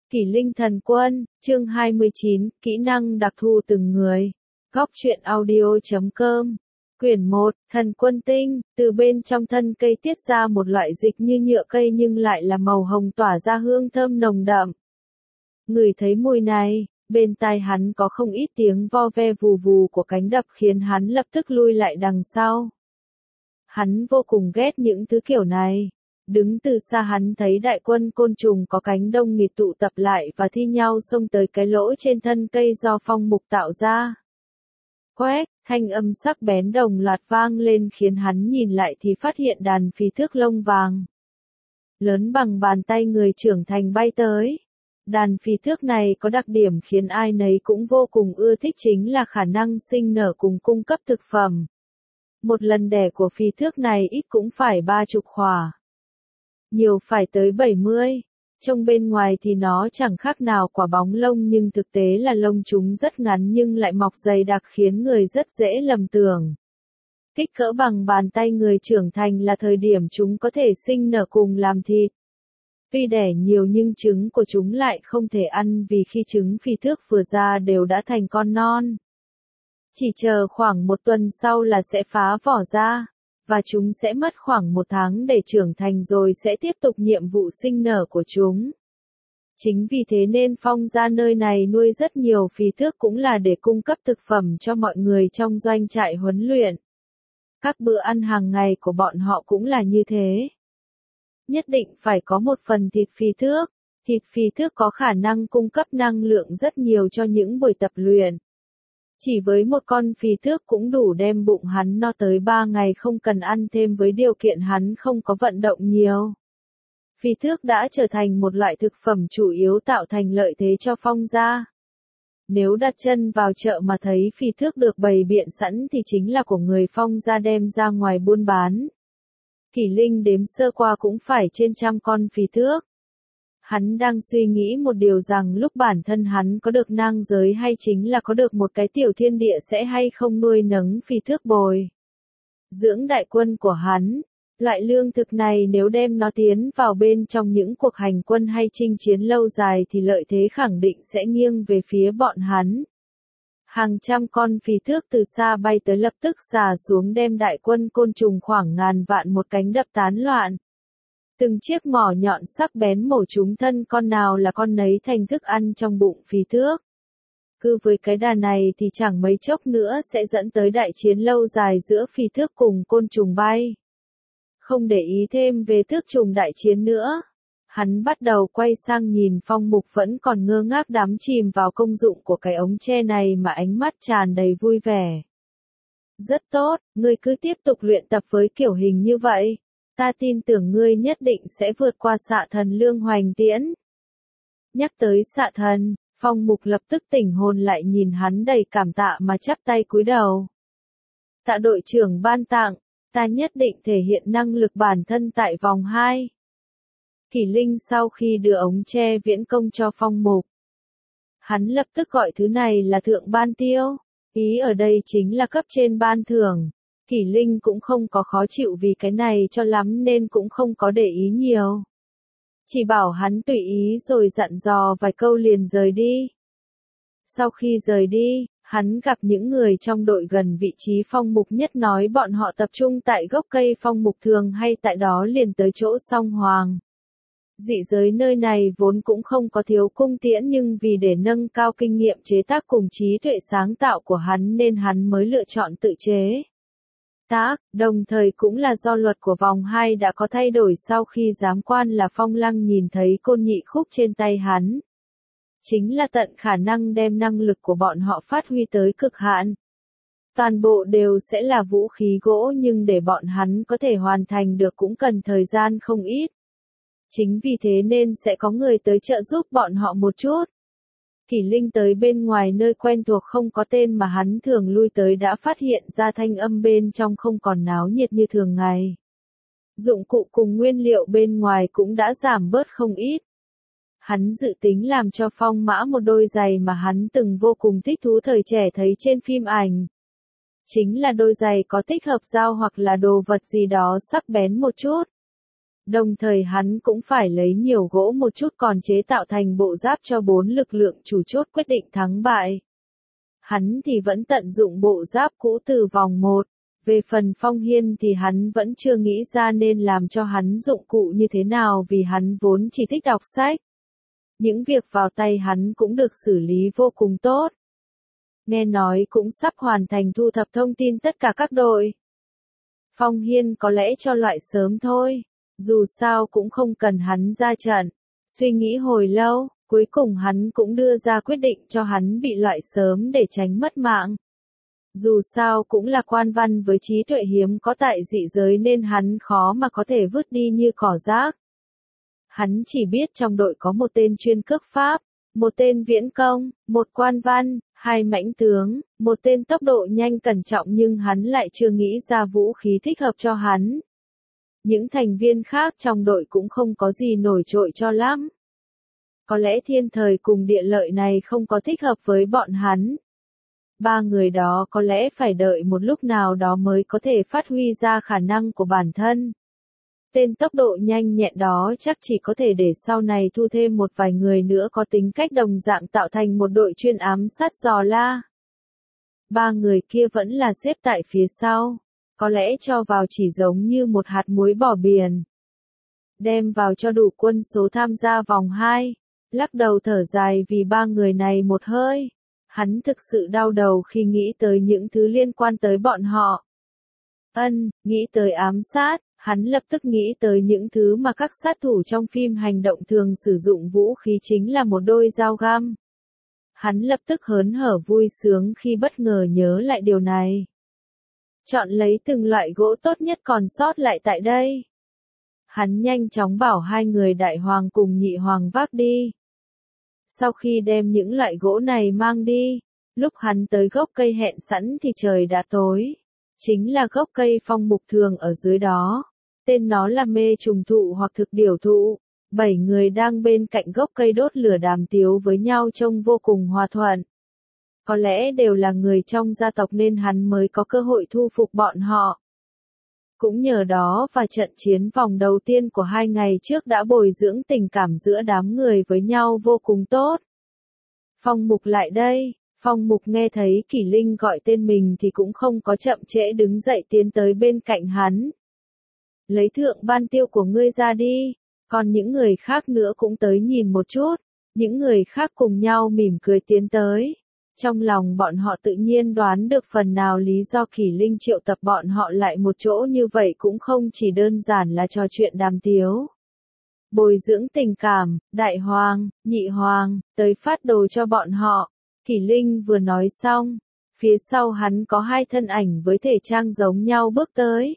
Kỷ Linh Thần Quân, chương 29, kỹ năng đặc thù từng người. Góc truyện audio.com. Quyển 1, Thần Quân Tinh, từ bên trong thân cây tiết ra một loại dịch như nhựa cây nhưng lại là màu hồng tỏa ra hương thơm nồng đậm. Ngửi thấy mùi này, bên tai hắn có không ít tiếng vo ve vù vù của cánh đập khiến hắn lập tức lui lại đằng sau. Hắn vô cùng ghét những thứ kiểu này. Đứng từ xa hắn thấy đại quân côn trùng có cánh đông nghịt tụ tập lại và thi nhau xông tới cái lỗ trên thân cây do phong mục tạo ra. Quét, thanh âm sắc bén đồng loạt vang lên khiến hắn nhìn lại thì phát hiện đàn phì thước lông vàng. Lớn bằng bàn tay người trưởng thành bay tới. Đàn phì thước này có đặc điểm khiến ai nấy cũng vô cùng ưa thích chính là khả năng sinh nở cùng cung cấp thực phẩm. Một lần đẻ của phì thước này ít cũng phải 30 khỏa. Nhiều phải tới 70. Trông bên ngoài thì nó chẳng khác nào quả bóng lông nhưng thực tế là lông chúng rất ngắn nhưng lại mọc dày đặc khiến người rất dễ lầm tưởng. Kích cỡ bằng bàn tay người trưởng thành là thời điểm chúng có thể sinh nở cùng làm thịt. Tuy đẻ nhiều nhưng trứng của chúng lại không thể ăn vì khi trứng phì thước vừa ra đều đã thành con non. Chỉ chờ khoảng 1 tuần sau là sẽ phá vỏ ra. Và chúng sẽ mất khoảng 1 tháng để trưởng thành rồi sẽ tiếp tục nhiệm vụ sinh nở của chúng. Chính vì thế nên Phong gia nơi này nuôi rất nhiều phì thước cũng là để cung cấp thực phẩm cho mọi người trong doanh trại huấn luyện. Các bữa ăn hàng ngày của bọn họ cũng là như thế. Nhất định phải có một phần thịt phì thước. Thịt phì thước có khả năng cung cấp năng lượng rất nhiều cho những buổi tập luyện. Chỉ với một con phì thước cũng đủ đem bụng hắn no tới 3 ngày không cần ăn thêm với điều kiện hắn không có vận động nhiều. Phì thước đã trở thành một loại thực phẩm chủ yếu tạo thành lợi thế cho Phong gia. Nếu đặt chân vào chợ mà thấy phì thước được bày biện sẵn thì chính là của người Phong gia đem ra ngoài buôn bán. Kỷ Linh đếm sơ qua cũng phải trên 100 con phì thước. Hắn đang suy nghĩ một điều rằng lúc bản thân hắn có được nang giới hay chính là có được một cái tiểu thiên địa sẽ hay không nuôi nấng phì thước bồi. Dưỡng đại quân của hắn, loại lương thực này nếu đem nó tiến vào bên trong những cuộc hành quân hay chinh chiến lâu dài thì lợi thế khẳng định sẽ nghiêng về phía bọn hắn. Hàng trăm con phì thước từ xa bay tới lập tức xà xuống đem đại quân côn trùng khoảng ngàn vạn một cánh đập tán loạn. Từng chiếc mỏ nhọn sắc bén mổ trúng thân con nào là con nấy thành thức ăn trong bụng phì thước. Cứ với cái đà này thì chẳng mấy chốc nữa sẽ dẫn tới đại chiến lâu dài giữa phì thước cùng côn trùng bay. Không để ý thêm về thước trùng đại chiến nữa. Hắn bắt đầu quay sang nhìn Phong Mục vẫn còn ngơ ngác đắm chìm vào công dụng của cái ống tre này mà ánh mắt tràn đầy vui vẻ. Rất tốt, ngươi cứ tiếp tục luyện tập với kiểu hình như vậy. Ta tin tưởng ngươi nhất định sẽ vượt qua Xạ Thần Lương Hoành Tiễn. Nhắc tới Xạ Thần, Phong Mục lập tức tỉnh hồn lại nhìn hắn đầy cảm tạ mà chắp tay cúi đầu. Tạ đội trưởng ban tặng, ta nhất định thể hiện năng lực bản thân tại vòng 2. Kỷ Linh sau khi đưa ống tre viễn công cho Phong Mục. Hắn lập tức gọi thứ này là thượng ban tiêu, ý ở đây chính là cấp trên ban thưởng. Kỷ Linh cũng không có khó chịu vì cái này cho lắm nên cũng không có để ý nhiều. Chỉ bảo hắn tùy ý rồi dặn dò vài câu liền rời đi. Sau khi rời đi, hắn gặp những người trong đội gần vị trí Phong Mục nhất nói bọn họ tập trung tại gốc cây Phong Mục thường hay tại đó liền tới chỗ Song Hoàng. Dị giới nơi này vốn cũng không có thiếu cung tiễn nhưng vì để nâng cao kinh nghiệm chế tác cùng trí tuệ sáng tạo của hắn nên hắn mới lựa chọn tự chế. Đồng thời cũng là do luật của vòng 2 đã có thay đổi sau khi giám quan là Phong Lăng nhìn thấy côn nhị khúc trên tay hắn. Chính là tận khả năng đem năng lực của bọn họ phát huy tới cực hạn. Toàn bộ đều sẽ là vũ khí gỗ nhưng để bọn hắn có thể hoàn thành được cũng cần thời gian không ít. Chính vì thế nên sẽ có người tới trợ giúp bọn họ một chút. Kỷ Linh tới bên ngoài nơi quen thuộc không có tên mà hắn thường lui tới đã phát hiện ra thanh âm bên trong không còn náo nhiệt như thường ngày. Dụng cụ cùng nguyên liệu bên ngoài cũng đã giảm bớt không ít. Hắn dự tính làm cho Phong Mã một đôi giày mà hắn từng vô cùng thích thú thời trẻ thấy trên phim ảnh. Chính là đôi giày có tích hợp dao hoặc là đồ vật gì đó sắc bén một chút. Đồng thời hắn cũng phải lấy nhiều gỗ một chút còn chế tạo thành bộ giáp cho 4 lực lượng chủ chốt quyết định thắng bại. Hắn thì vẫn tận dụng bộ giáp cũ từ vòng 1. Về phần Phong Hiên thì hắn vẫn chưa nghĩ ra nên làm cho hắn dụng cụ như thế nào vì hắn vốn chỉ thích đọc sách. Những việc vào tay hắn cũng được xử lý vô cùng tốt. Nghe nói cũng sắp hoàn thành thu thập thông tin tất cả các đội. Phong Hiên có lẽ cho loại sớm thôi, dù sao cũng không cần hắn ra trận. Suy nghĩ hồi lâu, cuối cùng hắn cũng đưa ra quyết định cho hắn bị loại sớm để tránh mất mạng. Dù sao cũng là quan văn với trí tuệ hiếm có tại dị giới nên hắn khó mà có thể vứt đi như cỏ rác. Hắn chỉ biết trong đội có một tên chuyên cước pháp, một tên viễn công, một quan văn, 2 mãnh tướng, một tên tốc độ nhanh cẩn trọng nhưng hắn lại chưa nghĩ ra vũ khí thích hợp cho hắn. Những thành viên khác trong đội cũng không có gì nổi trội cho lắm. Có lẽ thiên thời cùng địa lợi này không có thích hợp với bọn hắn. 3 người đó có lẽ phải đợi một lúc nào đó mới có thể phát huy ra khả năng của bản thân. Tên tốc độ nhanh nhẹn đó chắc chỉ có thể để sau này thu thêm một vài người nữa có tính cách đồng dạng tạo thành một đội chuyên ám sát dò la. 3 người kia vẫn là xếp tại phía sau, có lẽ cho vào chỉ giống như một hạt muối bỏ biển. Đem vào cho đủ quân số tham gia vòng 2, lắc đầu thở dài vì 3 người này một hơi. Hắn thực sự đau đầu khi nghĩ tới những thứ liên quan tới bọn họ. Nghĩ tới ám sát, hắn lập tức nghĩ tới những thứ mà các sát thủ trong phim hành động thường sử dụng vũ khí chính là một đôi dao găm. Hắn lập tức hớn hở vui sướng khi bất ngờ nhớ lại điều này. Chọn lấy từng loại gỗ tốt nhất còn sót lại tại đây. Hắn nhanh chóng bảo 2 người đại hoàng cùng nhị hoàng vác đi. Sau khi đem những loại gỗ này mang đi, lúc hắn tới gốc cây hẹn sẵn thì trời đã tối. Chính là gốc cây phong mục thường ở dưới đó. Tên nó là mê trùng thụ hoặc thực điểu thụ. 7 người đang bên cạnh gốc cây đốt lửa đàm tiếu với nhau trông vô cùng hòa thuận. Có lẽ đều là người trong gia tộc nên hắn mới có cơ hội thu phục bọn họ. Cũng nhờ đó và trận chiến vòng đầu tiên của 2 ngày trước đã bồi dưỡng tình cảm giữa đám người với nhau vô cùng tốt. Phong Mục lại đây. Phong Mục nghe thấy Kỷ Linh gọi tên mình thì cũng không có chậm trễ đứng dậy tiến tới bên cạnh hắn. Lấy thượng ban tiêu của ngươi ra đi, còn những người khác nữa cũng tới nhìn một chút. Những người khác cùng nhau mỉm cười tiến tới. Trong lòng bọn họ tự nhiên đoán được phần nào lý do Kỷ Linh triệu tập bọn họ lại một chỗ như vậy cũng không chỉ đơn giản là trò chuyện đàm tiếu. Bồi dưỡng tình cảm, đại hoàng, nhị hoàng, tới phát đồ cho bọn họ. Kỷ Linh vừa nói xong, phía sau hắn có 2 thân ảnh với thể trang giống nhau bước tới.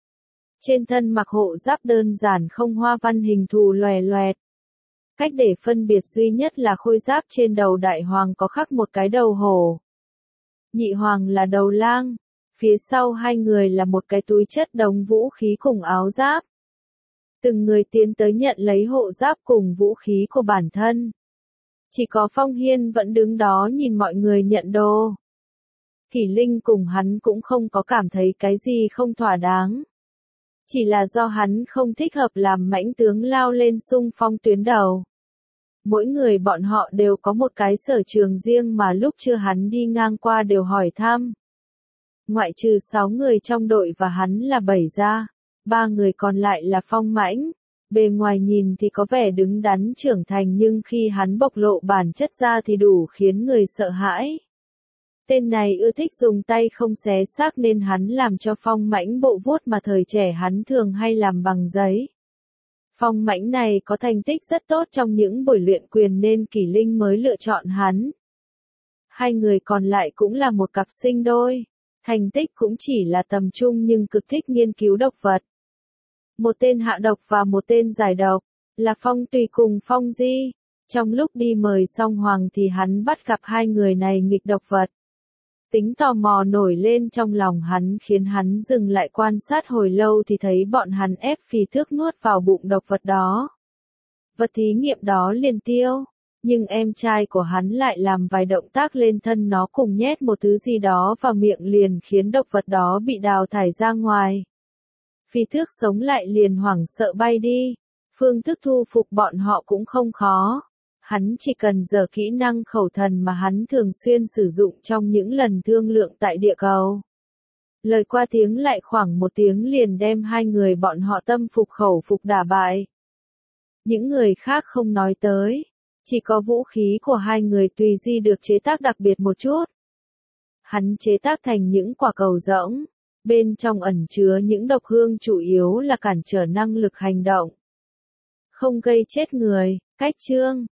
Trên thân mặc hộ giáp đơn giản không hoa văn hình thù loè loẹt. Cách để phân biệt duy nhất là khôi giáp trên đầu đại hoàng có khắc một cái đầu hổ. Nhị hoàng là đầu lang, phía sau 2 người là một cái túi chất đống vũ khí cùng áo giáp. Từng người tiến tới nhận lấy hộ giáp cùng vũ khí của bản thân. Chỉ có Phong Hiên vẫn đứng đó nhìn mọi người nhận đồ. Kỷ Linh cùng hắn cũng không có cảm thấy cái gì không thỏa đáng. Chỉ là do hắn không thích hợp làm mãnh tướng lao lên xung phong tuyến đầu. Mỗi người bọn họ đều có một cái sở trường riêng mà lúc chưa hắn đi ngang qua đều hỏi thăm. Ngoại trừ 6 người trong đội và hắn là 7 ra, 3 người còn lại là phong mãnh. Bề ngoài nhìn thì có vẻ đứng đắn trưởng thành nhưng khi hắn bộc lộ bản chất ra thì đủ khiến người sợ hãi. Tên này ưa thích dùng tay không xé xác nên hắn làm cho phong mãnh bộ vuốt mà thời trẻ hắn thường hay làm bằng giấy. Phong mãnh này có thành tích rất tốt trong những buổi luyện quyền nên Kỷ Linh mới lựa chọn hắn. 2 người còn lại cũng là một cặp sinh đôi. Thành tích cũng chỉ là tầm trung nhưng cực thích nghiên cứu độc vật. Một tên hạ độc và một tên giải độc, là Phong Tùy cùng Phong Di. Trong lúc đi mời Song Hoàng thì hắn bắt gặp 2 người này nghịch độc vật. Tính tò mò nổi lên trong lòng hắn khiến hắn dừng lại quan sát hồi lâu thì thấy bọn hắn ép phì thước nuốt vào bụng độc vật đó. Vật thí nghiệm đó liền tiêu, nhưng em trai của hắn lại làm vài động tác lên thân nó cùng nhét một thứ gì đó vào miệng liền khiến độc vật đó bị đào thải ra ngoài. phi tước sống lại liền hoảng sợ bay đi. Phương thức thu phục bọn họ cũng không khó. Hắn chỉ cần giở kỹ năng khẩu thần mà hắn thường xuyên sử dụng trong những lần thương lượng tại địa cầu. Lời qua tiếng lại khoảng 1 tiếng liền đem 2 người bọn họ tâm phục khẩu phục đả bại. Những người khác không nói tới. Chỉ có vũ khí của 2 người tùy di được chế tác đặc biệt một chút. Hắn chế tác thành những quả cầu rỗng. Bên trong ẩn chứa những độc hương chủ yếu là cản trở năng lực hành động. Không gây chết người. Cách chương